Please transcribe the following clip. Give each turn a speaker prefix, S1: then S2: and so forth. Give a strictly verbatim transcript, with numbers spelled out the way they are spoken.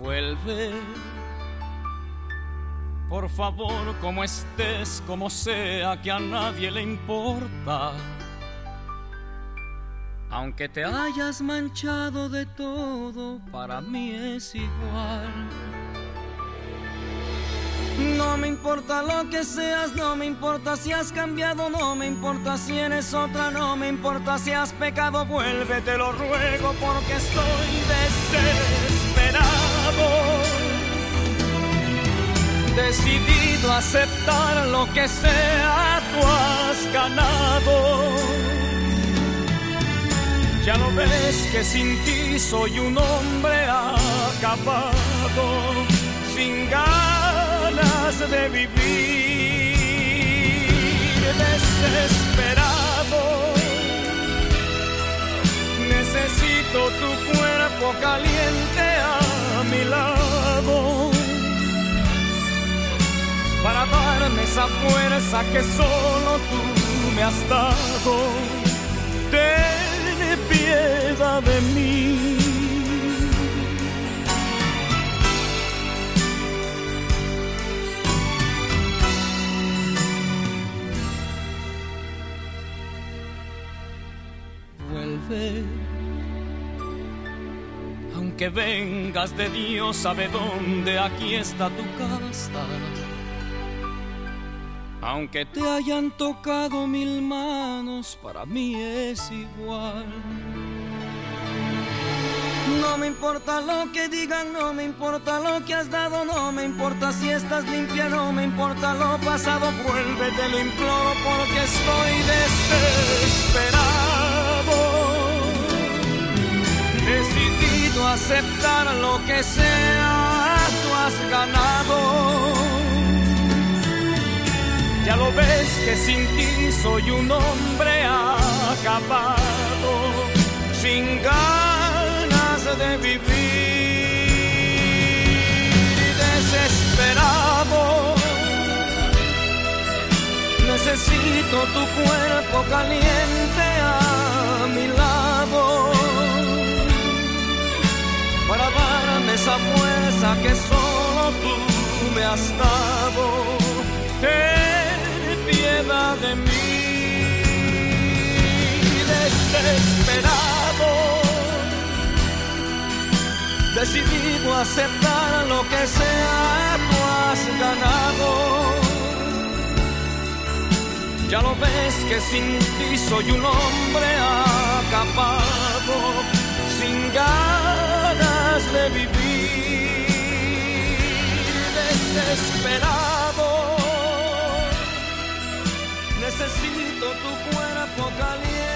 S1: Vuelve, por favor, como estés, como sea, que a nadie le importa. Aunque te hayas manchado de todo, para mí es igual. No me importa lo que seas, no me importa si has cambiado, no me importa si eres otra, no me importa si has pecado. Vuelve, te lo ruego, porque estoy desesperado, decidido a aceptar lo que sea, tú has ganado. Ya no ves que sin ti soy un hombre acabado, sin ganas de vivir, desesperado. Necesito tu cuerpo caliente a mi lado, para darme esa fuerza que solo tú me has dado. Ten piedad de mí. Vuelve, aunque vengas de Dios sabe dónde, aquí está tu casa. Aunque te hayan tocado mil manos, para mí es igual. No me importa lo que digan, no me importa lo que has dado, no me importa si estás limpia, no me importa lo pasado. Vuelve, te lo imploro, porque estoy desesperado, decidido a aceptar lo que sea, tú has ganado. Ya lo ves que sin ti soy un hombre acabado, sin ganas de vivir, desesperado. Necesito tu cuerpo caliente a mi lado, para darme esa fuerza que solo tú me has dado. Ten piedad de mí, desesperado, decidido a aceptar lo que sea, tú has ganado. Ya lo ves que sin ti soy un hombre acabado, sin ganas de vivir, desesperado. Necesito tu cuerpo caliente